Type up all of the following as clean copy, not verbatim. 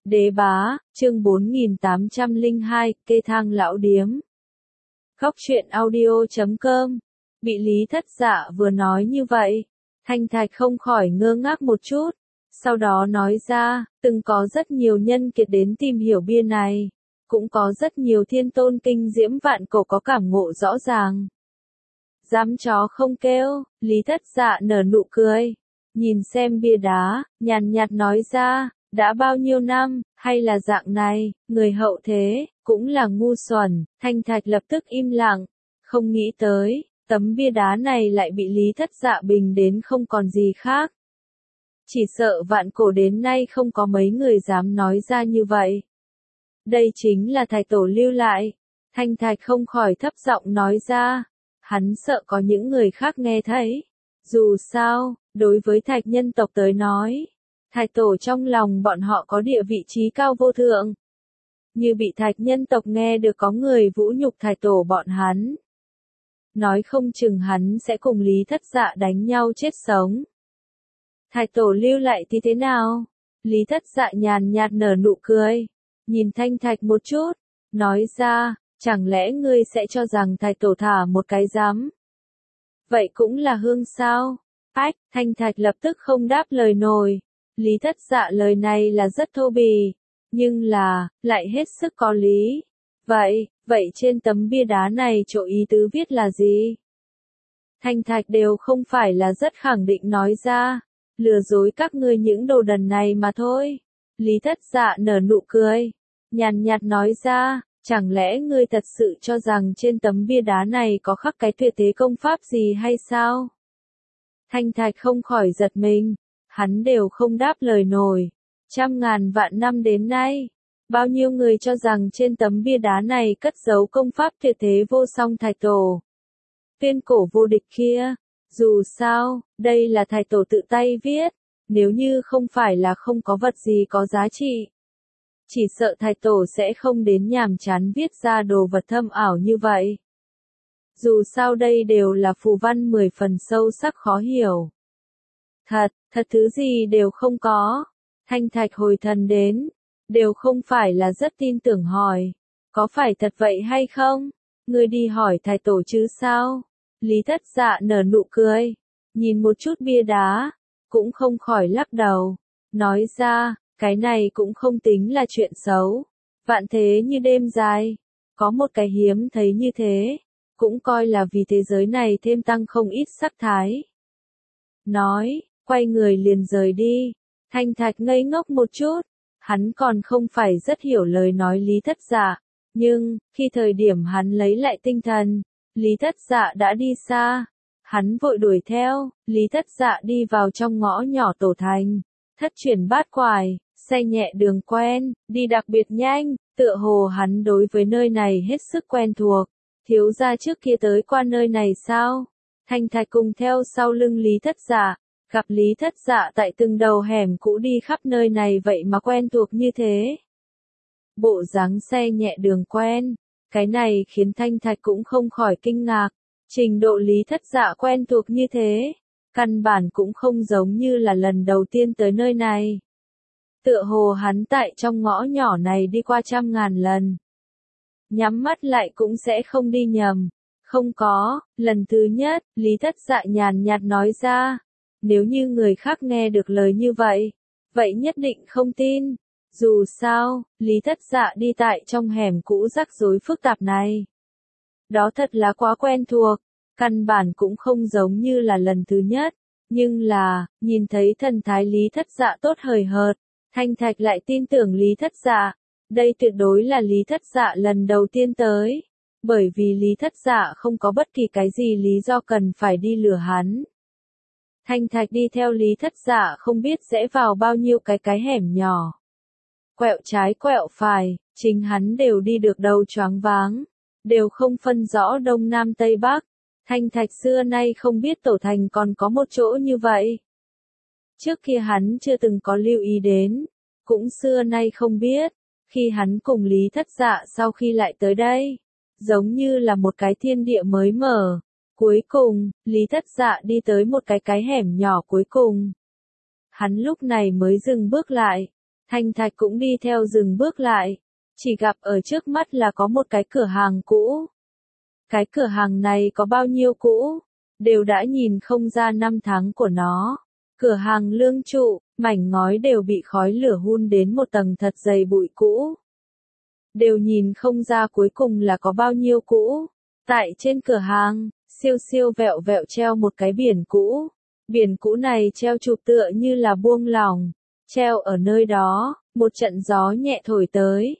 Đế bá, chương 4802, kê thang lão điếm. Góc truyện audio.com. Bị Lý Thất Dạ vừa nói như vậy, Thanh Thạch không khỏi ngơ ngác một chút, sau đó nói ra, từng có rất nhiều nhân kiệt đến tìm hiểu bia này, cũng có rất nhiều thiên tôn kinh diễm vạn cổ có cảm ngộ rõ ràng. Dám chó không kêu, Lý Thất Dạ nở nụ cười, nhìn xem bia đá, nhàn nhạt nói ra, đã bao nhiêu năm, hay là dạng này, người hậu thế, cũng là ngu xuẩn. Thanh Thạch lập tức im lặng, không nghĩ tới, tấm bia đá này lại bị Lý Thất Dạ bình đến không còn gì khác. Chỉ sợ vạn cổ đến nay không có mấy người dám nói ra như vậy. Đây chính là thạch tổ lưu lại. Thanh Thạch không khỏi thấp giọng nói ra, hắn sợ có những người khác nghe thấy. Dù sao, đối với thạch nhân tộc tới nói, thạch tổ trong lòng bọn họ có địa vị trí cao vô thượng. Như bị thạch nhân tộc nghe được có người vũ nhục thạch tổ bọn hắn, nói không chừng hắn sẽ cùng Lý Thất Dạ đánh nhau chết sống. Thạch tổ lưu lại thì thế nào? Lý Thất Dạ nhàn nhạt nở nụ cười, nhìn Thanh Thạch một chút, nói ra, chẳng lẽ ngươi sẽ cho rằng thạch tổ thả một cái giám? Vậy cũng là hương sao? Ách, Thanh Thạch lập tức không đáp lời nổi. Lý Thất Dạ lời này là rất thô bỉ, nhưng là, lại hết sức có lý. Vậy trên tấm bia đá này chỗ ý tứ viết là gì? Thanh Thạch đều không phải là rất khẳng định nói ra, lừa dối các ngươi những đồ đần này mà thôi. Lý Thất Dạ nở nụ cười, nhàn nhạt nói ra, chẳng lẽ ngươi thật sự cho rằng trên tấm bia đá này có khắc cái tuyệt thế công pháp gì hay sao? Thanh Thạch không khỏi giật mình, hắn đều không đáp lời nổi. Trăm ngàn vạn năm đến nay, bao nhiêu người cho rằng trên tấm bia đá này cất giấu công pháp tuyệt thế vô song thạch tổ. Tuyên cổ vô địch kia, dù sao, đây là thạch tổ tự tay viết, nếu như không phải là không có vật gì có giá trị, chỉ sợ thạch tổ sẽ không đến nhàm chán viết ra đồ vật thâm ảo như vậy. Dù sao đây đều là phù văn 10 phần sâu sắc khó hiểu. Thật thứ gì đều không có. Thanh Thạch hồi thần đến, đều không phải là rất tin tưởng hỏi, có phải thật vậy hay không? Ngươi đi hỏi thạch tổ chứ sao? Lý Thất Dạ nở nụ cười, nhìn một chút bia đá, cũng không khỏi lắc đầu, nói ra, cái này cũng không tính là chuyện xấu. Vạn thế như đêm dài, có một cái hiếm thấy như thế, cũng coi là vì thế giới này thêm tăng không ít sắc thái. Nói, quay người liền rời đi. Thanh Thạch ngây ngốc một chút, hắn còn không phải rất hiểu lời nói Lý Thất Dạ, nhưng, khi thời điểm hắn lấy lại tinh thần, Lý Thất Dạ đã đi xa, hắn vội đuổi theo, Lý Thất Dạ đi vào trong ngõ nhỏ tổ thành, thất chuyển bát quải, xe nhẹ đường quen, đi đặc biệt nhanh, tựa hồ hắn đối với nơi này hết sức quen thuộc. Thiếu gia trước kia tới qua nơi này sao? Thanh Thạch cùng theo sau lưng Lý Thất Dạ. Gặp Lý Thất Dạ tại từng đầu hẻm cũ đi khắp nơi này vậy mà quen thuộc như thế. Bộ dáng xe nhẹ đường quen, cái này khiến Thanh Thạch cũng không khỏi kinh ngạc. Trình độ Lý Thất Dạ quen thuộc như thế, căn bản cũng không giống như là lần đầu tiên tới nơi này. Tựa hồ hắn tại trong ngõ nhỏ này đi qua trăm ngàn lần. Nhắm mắt lại cũng sẽ không đi nhầm. Không có, lần thứ nhất, Lý Thất Dạ nhàn nhạt nói ra. Nếu như người khác nghe được lời như vậy, vậy nhất định không tin. Dù sao, Lý Thất Dạ đi tại trong hẻm cũ rắc rối phức tạp này. Đó thật là quá quen thuộc, căn bản cũng không giống như là lần thứ nhất. Nhưng là, nhìn thấy thần thái Lý Thất Dạ tốt hời hợt, Thanh Thạch lại tin tưởng Lý Thất Dạ. Đây tuyệt đối là Lý Thất Dạ lần đầu tiên tới. Bởi vì Lý Thất Dạ không có bất kỳ cái gì lý do cần phải đi lừa hắn. Thanh Thạch đi theo Lý Thất Dạ không biết sẽ vào bao nhiêu cái hẻm nhỏ. Quẹo trái quẹo phải, chính hắn đều đi được đầu choáng váng, đều không phân rõ đông nam tây bắc. Thanh Thạch xưa nay không biết tổ thành còn có một chỗ như vậy. Trước kia hắn chưa từng có lưu ý đến, cũng xưa nay không biết, khi hắn cùng Lý Thất Dạ sau khi lại tới đây, giống như là một cái thiên địa mới mở. Cuối cùng, Lý Thất Dạ đi tới một cái hẻm nhỏ cuối cùng. Hắn lúc này mới dừng bước lại, Thanh Thạch cũng đi theo dừng bước lại, chỉ gặp ở trước mắt là có một cái cửa hàng cũ. Cái cửa hàng này có bao nhiêu cũ, đều đã nhìn không ra năm tháng của nó. Cửa hàng lương trụ, mảnh ngói đều bị khói lửa hun đến một tầng thật dày bụi cũ. Đều nhìn không ra cuối cùng là có bao nhiêu cũ. Tại trên cửa hàng, siêu siêu vẹo vẹo treo một cái biển cũ. Biển cũ này treo chụp tựa như là buông lỏng. Treo ở nơi đó, một trận gió nhẹ thổi tới.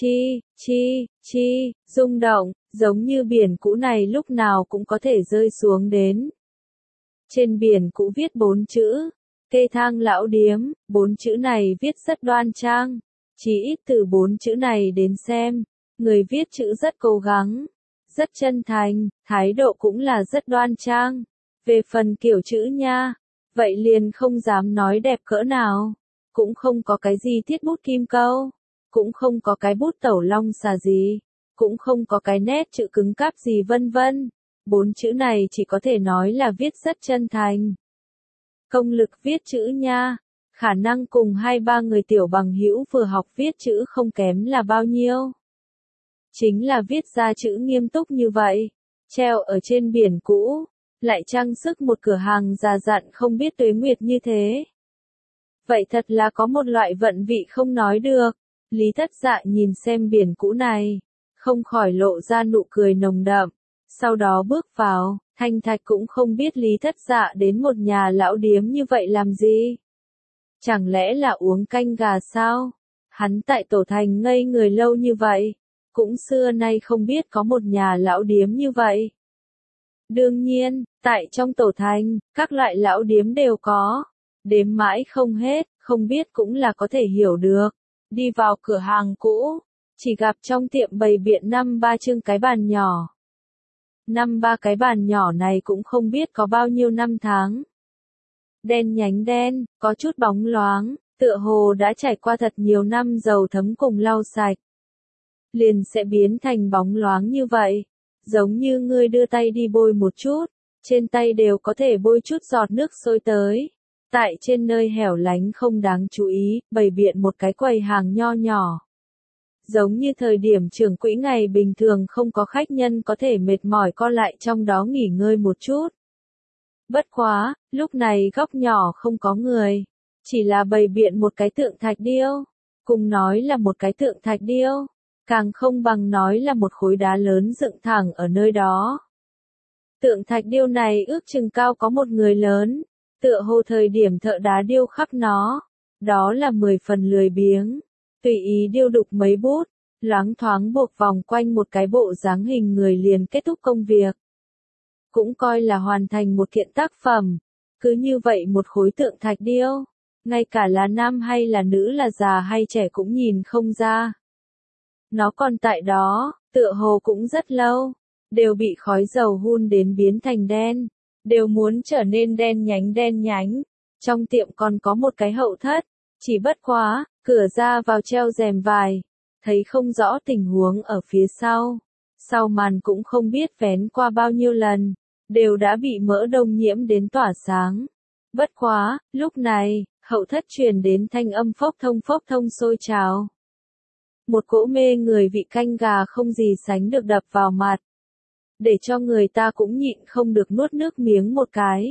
Chi, rung động, giống như biển cũ này lúc nào cũng có thể rơi xuống đến. Trên biển cũ viết 4 chữ, Kê Thang Lão Điếm, 4 chữ này viết rất đoan trang. Chỉ ít từ 4 chữ này đến xem, người viết chữ rất cố gắng, rất chân thành, thái độ cũng là rất đoan trang. Về phần kiểu chữ nha, vậy liền không dám nói đẹp cỡ nào, cũng không có cái gì thiết bút kim câu, cũng không có cái bút tẩu long xà gì, cũng không có cái nét chữ cứng cáp gì vân vân. 4 chữ này chỉ có thể nói là viết rất chân thành. Công lực viết chữ nha, khả năng cùng 2-3 người tiểu bằng hữu vừa học viết chữ không kém là bao nhiêu. Chính là viết ra chữ nghiêm túc như vậy, treo ở trên biển cũ, lại trang sức một cửa hàng già dặn không biết tuế nguyệt như thế. Vậy thật là có một loại vận vị không nói được. Lý Thất Dạ nhìn xem biển cũ này, không khỏi lộ ra nụ cười nồng đậm. Sau đó bước vào, Thanh Thạch cũng không biết Lý Thất Dạ đến một nhà lão điếm như vậy làm gì. Chẳng lẽ là uống canh gà sao? Hắn tại Tổ Thành ngây người lâu như vậy, cũng xưa nay không biết có một nhà lão điếm như vậy. Đương nhiên, tại trong Tổ Thành, các loại lão điếm đều có, đếm mãi không hết, không biết cũng là có thể hiểu được. Đi vào cửa hàng cũ, chỉ gặp trong tiệm bày biện 5-3 chưng cái bàn nhỏ. 5-3 cái bàn nhỏ này cũng không biết có bao nhiêu năm tháng. Đen nhánh đen, có chút bóng loáng, tựa hồ đã trải qua thật nhiều năm dầu thấm cùng lau sạch. Liền sẽ biến thành bóng loáng như vậy, giống như ngươi đưa tay đi bôi một chút, trên tay đều có thể bôi chút giọt nước sôi tới. Tại trên nơi hẻo lánh không đáng chú ý, bày biện một cái quầy hàng nho nhỏ. Giống như thời điểm trưởng quỹ ngày bình thường không có khách nhân có thể mệt mỏi co lại trong đó nghỉ ngơi một chút. Bất quá, lúc này góc nhỏ không có người, chỉ là bày biện một cái tượng thạch điêu, cùng nói là một cái tượng thạch điêu, càng không bằng nói là một khối đá lớn dựng thẳng ở nơi đó. Tượng thạch điêu này ước chừng cao có một người lớn, tựa hồ thời điểm thợ đá điêu khắc nó, đó là 10 phần lười biếng, tùy ý điêu đục mấy bút, loáng thoáng buộc vòng quanh một cái bộ dáng hình người liền kết thúc công việc. Cũng coi là hoàn thành một kiện tác phẩm, cứ như vậy một khối tượng thạch điêu, ngay cả là nam hay là nữ là già hay trẻ cũng nhìn không ra. Nó còn tại đó, tựa hồ cũng rất lâu, đều bị khói dầu hun đến biến thành đen, đều muốn trở nên đen nhánh. Trong tiệm còn có một cái hậu thất, chỉ bất quá, cửa ra vào treo rèm vải, thấy không rõ tình huống ở phía sau. Sau màn cũng không biết vén qua bao nhiêu lần, đều đã bị mỡ đông nhiễm đến tỏa sáng. Bất quá, lúc này, hậu thất truyền đến thanh âm phốc thông sôi trào. Một cỗ mê người vị canh gà không gì sánh được đập vào mặt, để cho người ta cũng nhịn không được nuốt nước miếng một cái.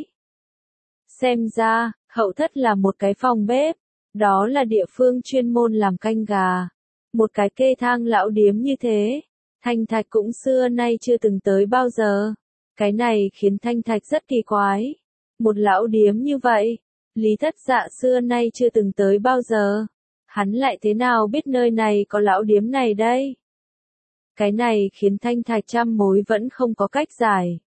Xem ra, hậu thất là một cái phòng bếp, đó là địa phương chuyên môn làm canh gà. Một cái Kê Thang lão điếm như thế, Thanh Thạch cũng xưa nay chưa từng tới bao giờ. Cái này khiến Thanh Thạch rất kỳ quái. Một lão điếm như vậy, Lý Thất Dạ xưa nay chưa từng tới bao giờ. Hắn lại thế nào biết nơi này có lão điếm này đây? Cái này khiến Thanh Thạch trăm mối vẫn không có cách giải.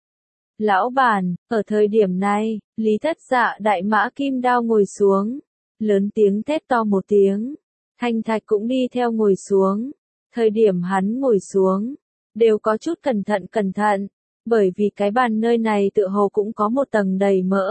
Lão bản, ở thời điểm này, Lý Thất Dạ đại mã kim đao ngồi xuống, lớn tiếng thét to một tiếng. Thanh Thạch cũng đi theo ngồi xuống. Thời điểm hắn ngồi xuống, đều có chút cẩn thận, bởi vì cái bàn nơi này tựa hồ cũng có một tầng đầy mỡ.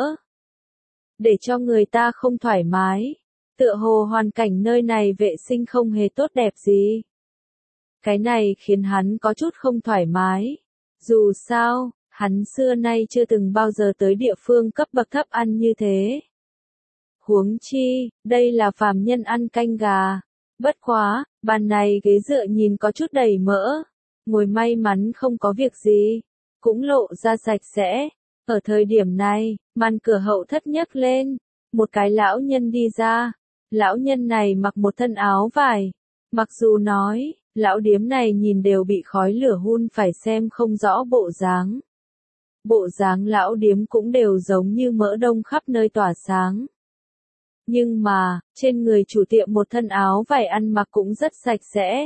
Để cho người ta không thoải mái, tựa hồ hoàn cảnh nơi này vệ sinh không hề tốt đẹp gì. Cái này khiến hắn có chút không thoải mái. Dù sao, hắn xưa nay chưa từng bao giờ tới địa phương cấp bậc thấp ăn như thế. huống chi, đây là phàm nhân ăn canh gà. Bất quá, bàn này ghế dựa nhìn có chút đầy mỡ, ngồi may mắn không có việc gì, cũng lộ ra sạch sẽ. Ở thời điểm này, màn cửa hậu thất nhấc lên, một cái lão nhân đi ra. Lão nhân này mặc một thân áo vải, mặc dù nói, lão điếm này nhìn đều bị khói lửa hun phải xem không rõ bộ dáng. Bộ dáng lão điếm cũng đều giống như mỡ đông khắp nơi tỏa sáng. Nhưng mà, trên người chủ tiệm một thân áo vải ăn mặc cũng rất sạch sẽ.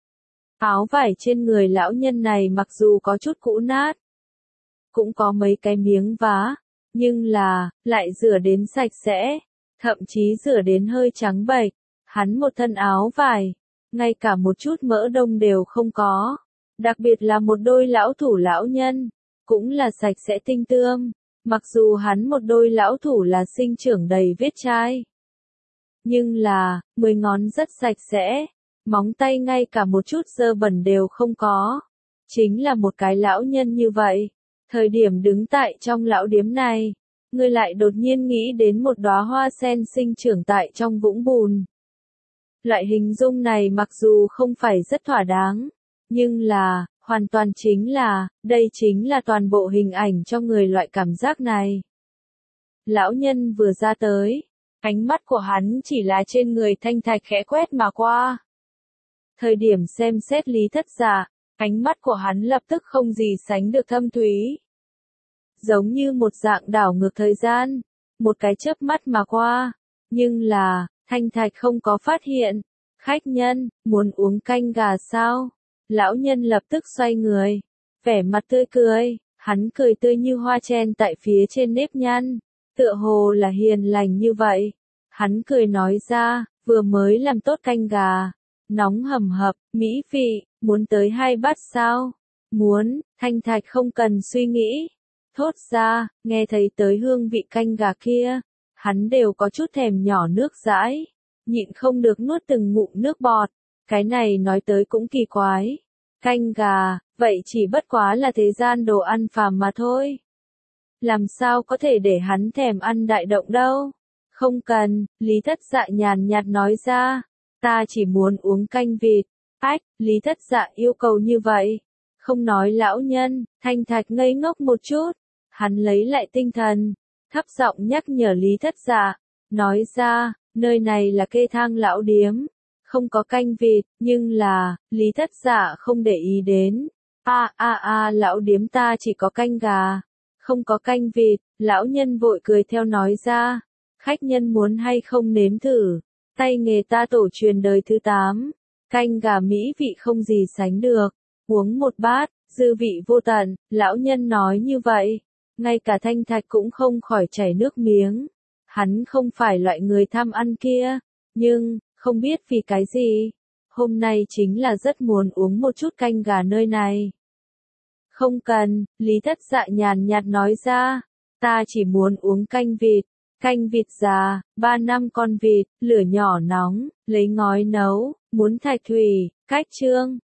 Áo vải trên người lão nhân này mặc dù có chút cũ nát, cũng có mấy cái miếng vá, nhưng là, lại rửa đến sạch sẽ, thậm chí rửa đến hơi trắng bệch. Hắn một thân áo vải, ngay cả một chút mỡ đông đều không có. Đặc biệt là một đôi lão thủ lão nhân, cũng là sạch sẽ tinh tươm. Mặc dù hắn một đôi lão thủ là sinh trưởng đầy vết chai, nhưng là, 10 ngón rất sạch sẽ, móng tay ngay cả một chút dơ bẩn đều không có. Chính là một cái lão nhân như vậy, thời điểm đứng tại trong lão điếm này, ngươi lại đột nhiên nghĩ đến một đóa hoa sen sinh trưởng tại trong vũng bùn. Loại hình dung này mặc dù không phải rất thỏa đáng, nhưng là, hoàn toàn chính là, đây chính là toàn bộ hình ảnh cho người loại cảm giác này. Lão nhân vừa ra tới, ánh mắt của hắn chỉ là trên người Thanh Thạch khẽ quét mà qua. Thời điểm xem xét Lý Thất Dạ, ánh mắt của hắn lập tức không gì sánh được thâm thúy. Giống như một dạng đảo ngược thời gian, một cái chớp mắt mà qua. Nhưng là, Thanh Thạch không có phát hiện. Khách nhân, muốn uống canh gà sao? Lão nhân lập tức xoay người, vẻ mặt tươi cười, hắn cười tươi như hoa chen tại phía trên nếp nhăn, tựa hồ là hiền lành như vậy. Hắn cười nói ra, vừa mới làm tốt canh gà, nóng hầm hập, mỹ vị, muốn tới 2 bát sao? Muốn. Thanh Thạch không cần suy nghĩ, thốt ra, nghe thấy tới hương vị canh gà kia, hắn đều có chút thèm nhỏ nước dãi, nhịn không được nuốt từng ngụm nước bọt. Cái này nói tới cũng kỳ quái. Canh gà, vậy chỉ bất quá là thế gian đồ ăn phàm mà thôi. Làm sao có thể để hắn thèm ăn đại động đâu? Không cần, Lý Thất Dạ nhàn nhạt nói ra. Ta chỉ muốn uống canh vịt. Ách, Lý Thất Dạ yêu cầu như vậy. Không nói lão nhân, Thanh Thạch ngây ngốc một chút. Hắn lấy lại tinh thần, thấp giọng nhắc nhở Lý Thất Dạ. Nói ra, nơi này là Kê Thang lão điếm. Không có canh vịt, nhưng là, Lý Thất Dạ không để ý đến. Lão điếm ta chỉ có canh gà, không có canh vịt. Lão nhân vội cười theo nói ra. Khách nhân muốn hay không nếm thử, tay nghề ta tổ truyền đời thứ 8. Canh gà mỹ vị không gì sánh được, uống một bát, dư vị vô tận. Lão nhân nói như vậy, ngay cả Thanh Thạch cũng không khỏi chảy nước miếng. Hắn không phải loại người tham ăn kia, nhưng, không biết vì cái gì, hôm nay chính là rất muốn uống một chút canh gà nơi này. Không cần, Lý Thất Dạ nhàn nhạt nói ra, ta chỉ muốn uống canh vịt. Canh vịt già, 3 năm con vịt, lửa nhỏ nóng, lấy ngói nấu, muốn thạch thủy, cách chương.